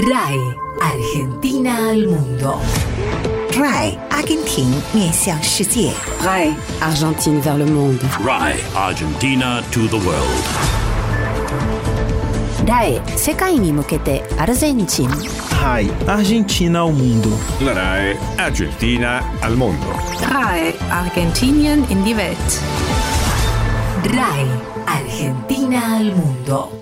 RAI Argentina al mundo. RAI Argentina 面向世界. RAI Argentine vers le monde. RAI Argentina to the world. RAI 世界に向けてアルゼンチン. RAI Argentina ao mundo. La RAI Argentina al mundo. RAI Argentinien in die Welt. RAI Argentina al mundo.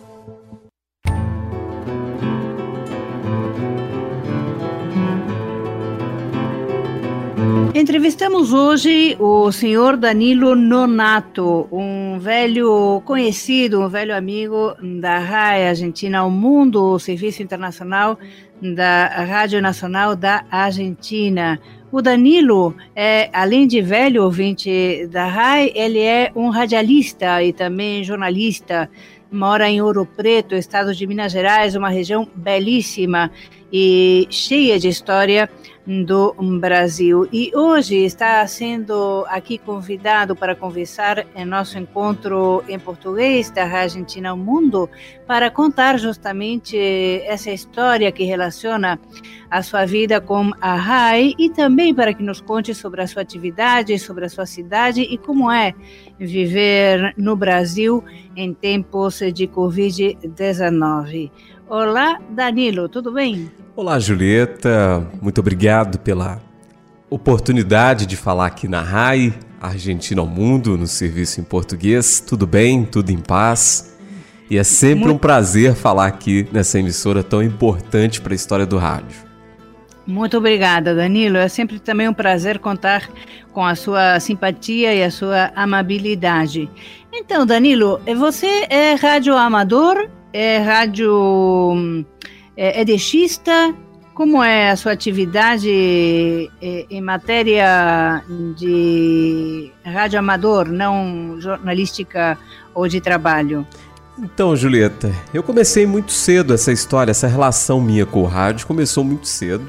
Entrevistamos hoje o senhor Danilo Nonato, um velho conhecido, um velho amigo da RAI Argentina ao Mundo, o Serviço Internacional da Rádio Nacional da Argentina. O Danilo, além de velho ouvinte da RAI, ele é um radialista e também jornalista. Mora em Ouro Preto, estado de Minas Gerais, uma região belíssima e cheia de história do Brasil. E hoje está sendo aqui convidado para conversar em nosso encontro em português da Rádio Argentina ao Mundo para contar justamente essa história que relaciona a sua vida com a RAI e também para que nos conte sobre a sua atividade, sobre a sua cidade e como é viver no Brasil em tempos de Covid-19. Olá, Danilo, tudo bem? Olá, Julieta. Muito obrigado pela oportunidade de falar aqui na RAI Argentina ao Mundo, no serviço em português. Tudo bem? Tudo em paz? E é sempre um prazer falar aqui nessa emissora tão importante para a história do rádio. Muito obrigada, Danilo. É sempre também um prazer contar com a sua simpatia e a sua amabilidade. Então, Danilo, você é radioamador? É rádio edexista? Como é a sua atividade em matéria de radioamador, não jornalística ou de trabalho? Então, Julieta, eu comecei muito cedo essa história, essa relação minha com o rádio começou muito cedo.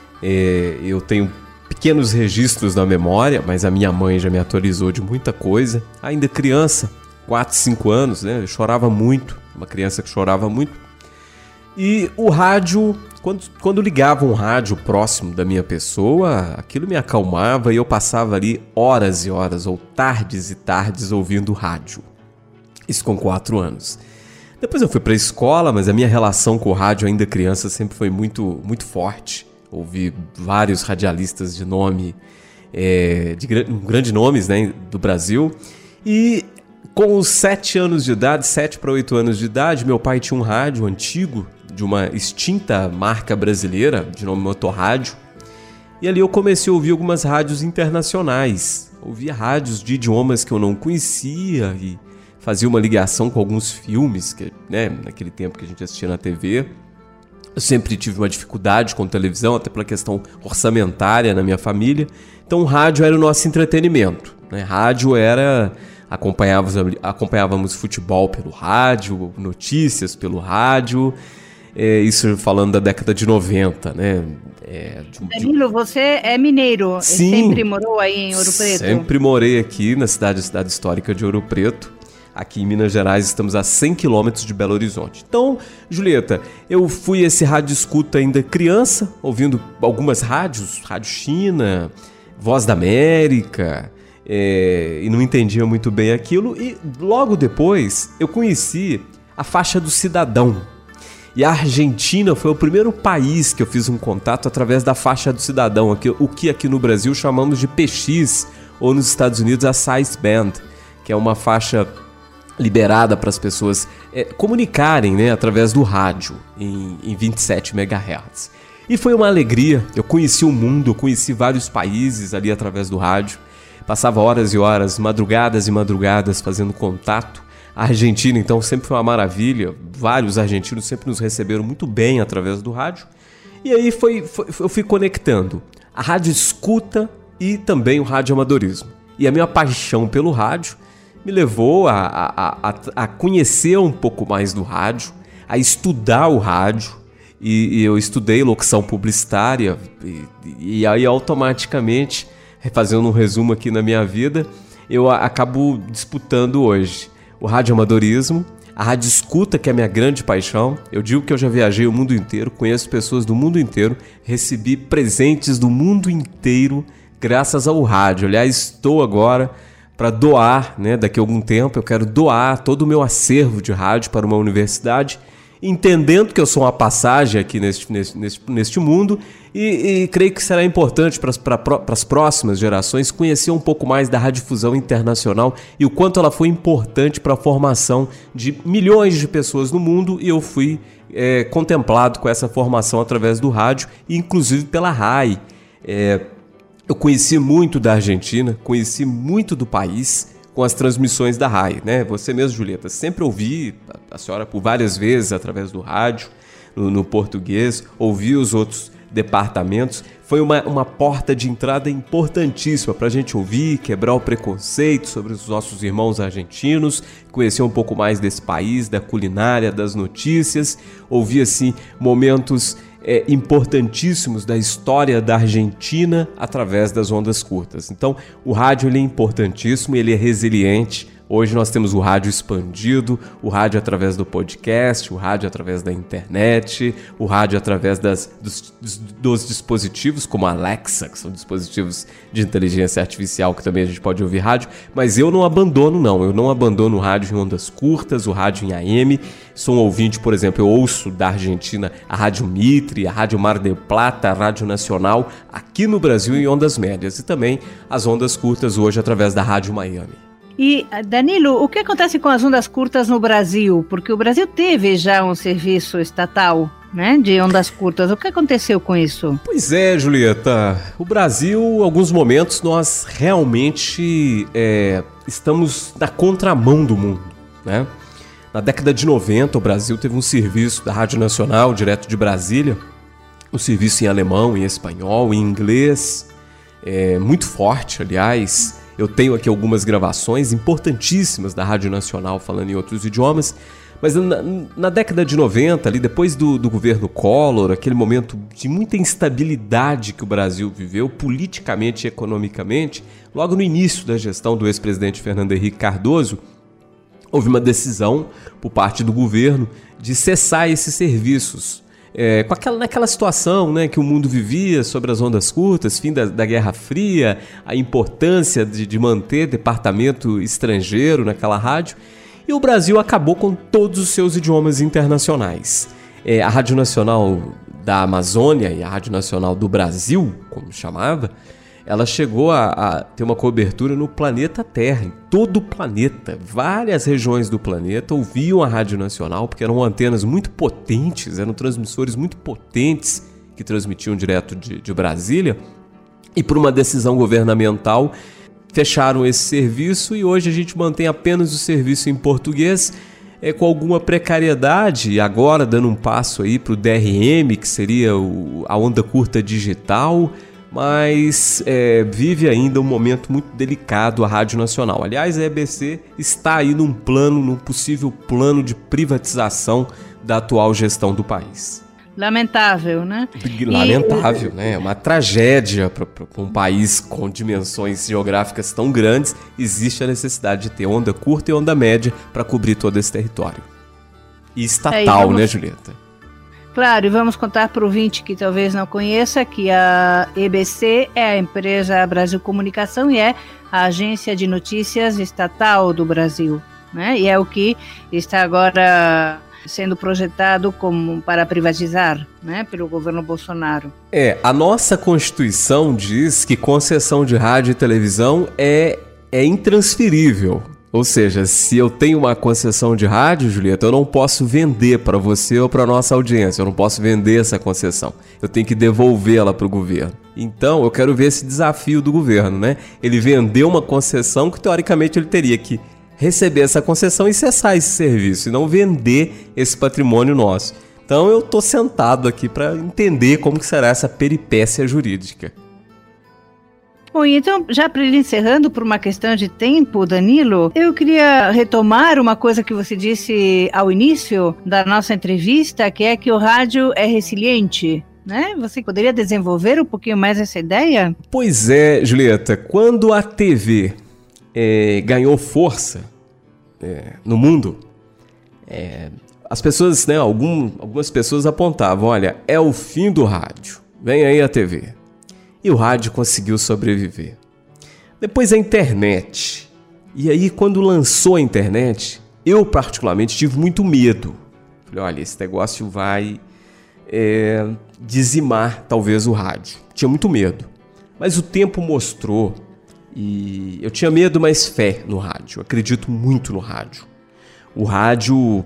Eu tenho pequenos registros na memória, mas a minha mãe já me atualizou de muita coisa. Ainda criança, 4, 5 anos, né? Eu chorava muito, uma criança que chorava muito. E o rádio, quando ligava um rádio próximo da minha pessoa, aquilo me acalmava e eu passava ali horas e horas, ou tardes e tardes, ouvindo rádio. Isso com 4 anos. Depois eu fui para a escola, mas a minha relação com o rádio ainda criança sempre foi muito, muito forte. Ouvi vários radialistas de nome, grandes nomes, né, do Brasil. E com os 7 anos de idade, 7 para 8 anos de idade, meu pai tinha um rádio antigo, de uma extinta marca brasileira, de nome Motorrádio. E ali eu comecei a ouvir algumas rádios internacionais. Ouvia rádios de idiomas que eu não conhecia e fazia uma ligação com alguns filmes, que, né, naquele tempo que a gente assistia na TV. Eu sempre tive uma dificuldade com televisão, até pela questão orçamentária na minha família. Então o rádio era o nosso entretenimento, né? Rádio era... Acompanhávamos futebol pelo rádio, notícias pelo rádio, isso falando da década de 90, né? Danilo, você é mineiro, Sim, sempre morou aí em Ouro Preto? Sempre morei aqui na cidade histórica de Ouro Preto. Aqui em Minas Gerais estamos a 100 quilômetros de Belo Horizonte. Então, Julieta, eu fui esse rádio escuta ainda criança, ouvindo algumas rádios, Rádio China, Voz da América... e não entendia muito bem aquilo, e logo depois eu conheci a faixa do cidadão. E a Argentina foi o primeiro país que eu fiz um contato através da faixa do cidadão, o que aqui no Brasil chamamos de PX, ou nos Estados Unidos a sideband, que é uma faixa liberada para as pessoas comunicarem, né, através do rádio em 27 MHz. E foi uma alegria, eu conheci o mundo, eu conheci vários países ali através do rádio. Passava horas e horas, madrugadas e madrugadas fazendo contato. A Argentina, então, sempre foi uma maravilha. Vários argentinos sempre nos receberam muito bem através do rádio. E aí eu fui conectando a rádio escuta e também o radioamadorismo. E a minha paixão pelo rádio me levou a conhecer um pouco mais do rádio, a estudar o rádio. E eu estudei locução publicitária e aí automaticamente... Fazendo um resumo aqui na minha vida, eu acabo disputando hoje o radioamadorismo, A rádio escuta, que é a minha grande paixão. Eu digo que eu já viajei o mundo inteiro, conheço pessoas do mundo inteiro, recebi presentes do mundo inteiro graças ao rádio. Aliás, estou agora para doar, né? Daqui a algum tempo eu quero doar todo o meu acervo de rádio para uma universidade, entendendo que eu sou uma passagem aqui neste mundo e creio que será importante para as próximas gerações conhecer um pouco mais da radiodifusão internacional e o quanto ela foi importante para a formação de milhões de pessoas no mundo, e eu fui contemplado com essa formação através do rádio, inclusive pela RAI. Eu conheci muito da Argentina, conheci muito do país com as transmissões da RAI, né? Você mesmo, Julieta, sempre ouvi a senhora por várias vezes através do rádio, no português, ouvi os outros departamentos. Foi uma porta de entrada importantíssima para a gente ouvir, quebrar o preconceito sobre os nossos irmãos argentinos, conhecer um pouco mais desse país, da culinária, das notícias, ouvir assim momentos importantíssimos da história da Argentina através das ondas curtas. Então, o rádio ele é importantíssimo, ele é resiliente. Hoje nós temos o rádio expandido, o rádio através do podcast, o rádio através da internet, o rádio através dos dispositivos como a Alexa, que são dispositivos de inteligência artificial que também a gente pode ouvir rádio, mas eu não abandono o rádio em ondas curtas, o rádio em AM. Sou um ouvinte, por exemplo, eu ouço da Argentina a Rádio Mitre, a Rádio Mar del Plata, a Rádio Nacional, aqui no Brasil em ondas médias, e também as ondas curtas hoje através da Rádio Miami. E, Danilo, o que acontece com as ondas curtas no Brasil? Porque o Brasil teve já um serviço estatal, né, de ondas curtas. O que aconteceu com isso? Pois é, Julieta. O Brasil, em alguns momentos, nós realmente estamos na contramão do mundo, né? Na década de 90, o Brasil teve um serviço da Rádio Nacional, direto de Brasília, um serviço em alemão, em espanhol, em inglês, muito forte, aliás. Eu tenho aqui algumas gravações importantíssimas da Rádio Nacional falando em outros idiomas, mas na década de 90, ali depois do governo Collor, aquele momento de muita instabilidade que o Brasil viveu politicamente e economicamente, logo no início da gestão do ex-presidente Fernando Henrique Cardoso, houve uma decisão por parte do governo de cessar esses serviços. Naquela situação, né, que o mundo vivia sobre as ondas curtas, fim da Guerra Fria, a importância de manter departamento estrangeiro naquela rádio, e o Brasil acabou com todos os seus idiomas internacionais. A Rádio Nacional da Amazônia e a Rádio Nacional do Brasil, como chamava, ela chegou a ter uma cobertura no planeta Terra, em todo o planeta. Várias regiões do planeta ouviam a Rádio Nacional, porque eram antenas muito potentes, eram transmissores muito potentes que transmitiam direto de Brasília. E por uma decisão governamental, fecharam esse serviço e hoje a gente mantém apenas o serviço em português, com alguma precariedade, e agora dando um passo aí para o DRM, que seria a onda curta digital, mas vive ainda um momento muito delicado a Rádio Nacional. Aliás, a EBC está aí num possível plano de privatização da atual gestão do país. Lamentável, né? Lamentável, né? É uma tragédia para um país com dimensões geográficas tão grandes. Existe a necessidade de ter onda curta e onda média para cobrir todo esse território. E estatal, né, Julieta? Claro, e vamos contar para o ouvinte que talvez não conheça que a EBC é a empresa Brasil Comunicação e é a agência de notícias estatal do Brasil, né? E é o que está agora sendo projetado para privatizar, né, pelo governo Bolsonaro. A nossa Constituição diz que concessão de rádio e televisão é intransferível. Ou seja, se eu tenho uma concessão de rádio, Julieta, eu não posso vender para você ou para a nossa audiência. Eu não posso vender essa concessão. Eu tenho que devolvê-la para o governo. Então, eu quero ver esse desafio do governo, né? Ele vendeu uma concessão que, teoricamente, ele teria que receber essa concessão e cessar esse serviço, e não vender esse patrimônio nosso. Então, eu estou sentado aqui para entender como que será essa peripécia jurídica. Bom, então, já para ir encerrando por uma questão de tempo, Danilo, eu queria retomar uma coisa que você disse ao início da nossa entrevista, que é que o rádio é resiliente, né? Você poderia desenvolver um pouquinho mais essa ideia? Pois é, Julieta, quando a TV ganhou força no mundo, As pessoas, né, algumas pessoas apontavam, olha, é o fim do rádio, vem aí a TV. E o rádio conseguiu sobreviver. Depois a internet. E aí, quando lançou a internet, eu particularmente tive muito medo. Falei, olha, esse negócio vai dizimar talvez o rádio. Tinha muito medo. Mas o tempo mostrou, e eu tinha medo, mas fé no rádio. Eu acredito muito no rádio. O rádio,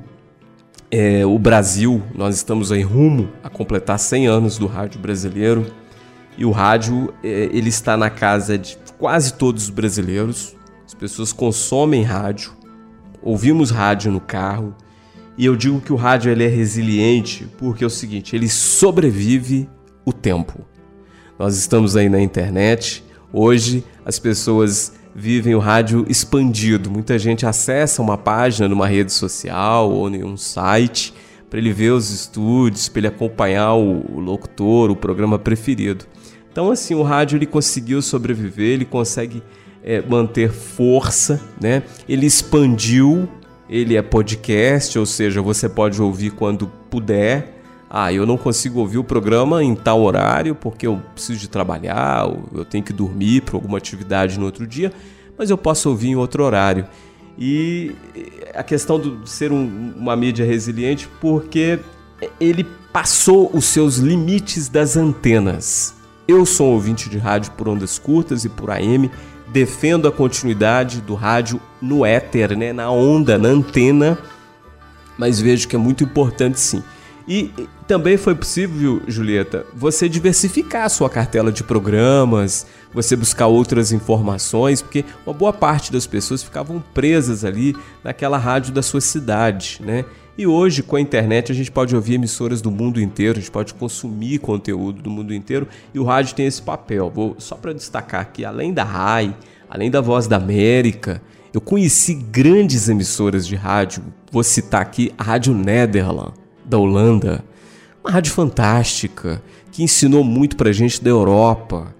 o Brasil, nós estamos aí rumo a completar 100 anos do rádio brasileiro. E o rádio, ele está na casa de quase todos os brasileiros. As pessoas consomem rádio, ouvimos rádio no carro. E eu digo que o rádio ele é resiliente porque é o seguinte, ele sobrevive o tempo. Nós estamos aí na internet. Hoje as pessoas vivem o rádio expandido. Muita gente acessa uma página numa rede social ou em um site para ele ver os estúdios, para ele acompanhar o locutor, o programa preferido. Então, assim, o rádio ele conseguiu sobreviver, ele consegue manter força, né? Ele expandiu, ele é podcast, ou seja, você pode ouvir quando puder. Eu não consigo ouvir o programa em tal horário porque eu preciso de trabalhar, ou eu tenho que dormir para alguma atividade no outro dia, mas eu posso ouvir em outro horário. E a questão de ser uma mídia resiliente porque ele passou os seus limites das antenas. Eu sou um ouvinte de rádio por ondas curtas e por AM, defendo a continuidade do rádio no éter, né, na onda, na antena, mas vejo que é muito importante sim. E também foi possível, Julieta, você diversificar a sua cartela de programas, você buscar outras informações, porque uma boa parte das pessoas ficavam presas ali naquela rádio da sua cidade, né? E hoje, com a internet, a gente pode ouvir emissoras do mundo inteiro, a gente pode consumir conteúdo do mundo inteiro, e o rádio tem esse papel. Só para destacar aqui, além da RAI, além da Voz da América, eu conheci grandes emissoras de rádio. Vou citar aqui a Rádio Nederland, da Holanda, uma rádio fantástica, que ensinou muito pra gente da Europa,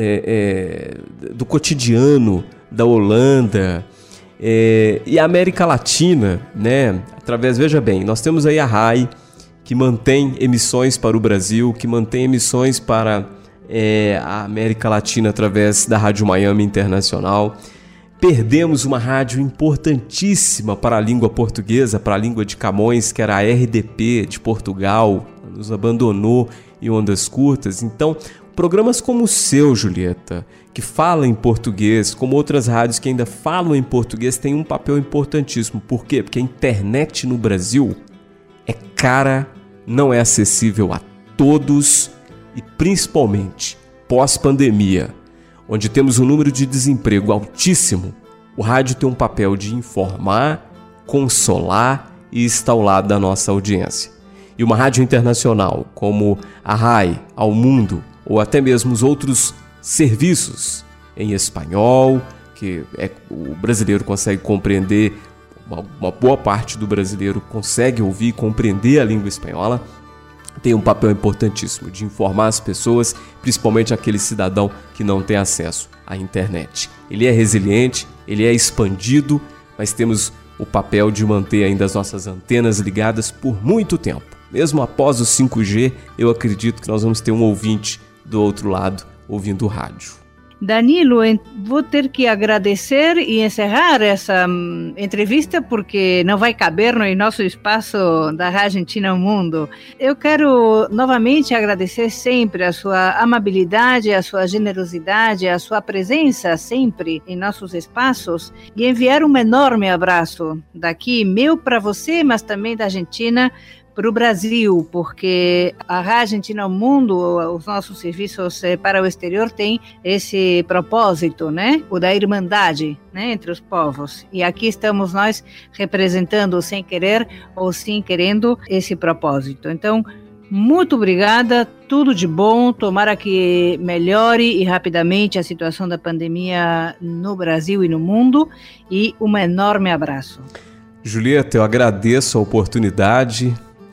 do cotidiano da Holanda, e a América Latina, né? Através, veja bem, nós temos aí a RAI, que mantém emissões para o Brasil, que mantém emissões para a América Latina através da Rádio Miami Internacional. Perdemos uma rádio importantíssima para a língua portuguesa, para a língua de Camões, que era a RDP de Portugal, nos abandonou em ondas curtas. Então, programas como o seu, Julieta, que fala em português, como outras rádios que ainda falam em português, têm um papel importantíssimo. Por quê? Porque a internet no Brasil é cara, não é acessível a todos e principalmente pós-pandemia, onde temos um número de desemprego altíssimo. O rádio tem um papel de informar, consolar e estar ao lado da nossa audiência. E uma rádio internacional como a RAI, Ao Mundo, ou até mesmo os outros serviços em espanhol, que o brasileiro consegue compreender, uma boa parte do brasileiro consegue ouvir e compreender a língua espanhola, tem um papel importantíssimo de informar as pessoas, principalmente aquele cidadão que não tem acesso à internet. Ele é resiliente, ele é expandido, mas temos o papel de manter ainda as nossas antenas ligadas por muito tempo. Mesmo após o 5G, eu acredito que nós vamos ter um ouvinte do outro lado ouvindo o rádio. Danilo, vou ter que agradecer e encerrar essa entrevista porque não vai caber no nosso espaço da Argentina ao Mundo. Eu quero novamente agradecer sempre a sua amabilidade, a sua generosidade, a sua presença sempre em nossos espaços e enviar um enorme abraço daqui, meu para você, mas também da Argentina, para o Brasil, porque a Argentina ao Mundo, os nossos serviços para o exterior têm esse propósito, né? O da irmandade, né? Entre os povos. E aqui estamos nós representando sem querer ou sim querendo esse propósito. Então, muito obrigada, tudo de bom, tomara que melhore e rapidamente a situação da pandemia no Brasil e no mundo e um enorme abraço. Julieta, eu agradeço a oportunidade.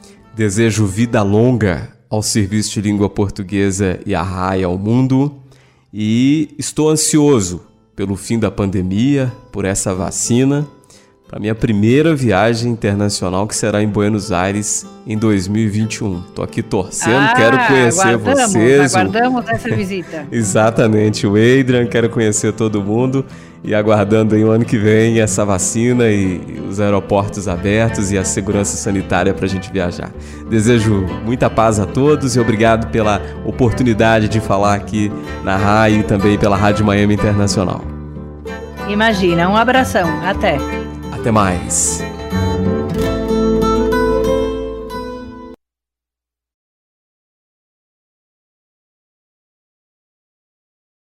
Desejo vida longa ao Serviço de Língua Portuguesa e à RAI Ao Mundo e estou ansioso pelo fim da pandemia, por essa vacina. para minha primeira viagem internacional, que será em Buenos Aires em 2021. Tô aqui torcendo, quero conhecer vocês. Aguardamos essa visita. Exatamente, o Adrian, quero conhecer todo mundo e aguardando aí o ano que vem essa vacina e os aeroportos abertos e a segurança sanitária para a gente viajar. Desejo muita paz a todos e obrigado pela oportunidade de falar aqui na RAI e também pela Rádio Miami Internacional. Imagina, um abração, até. Até mais.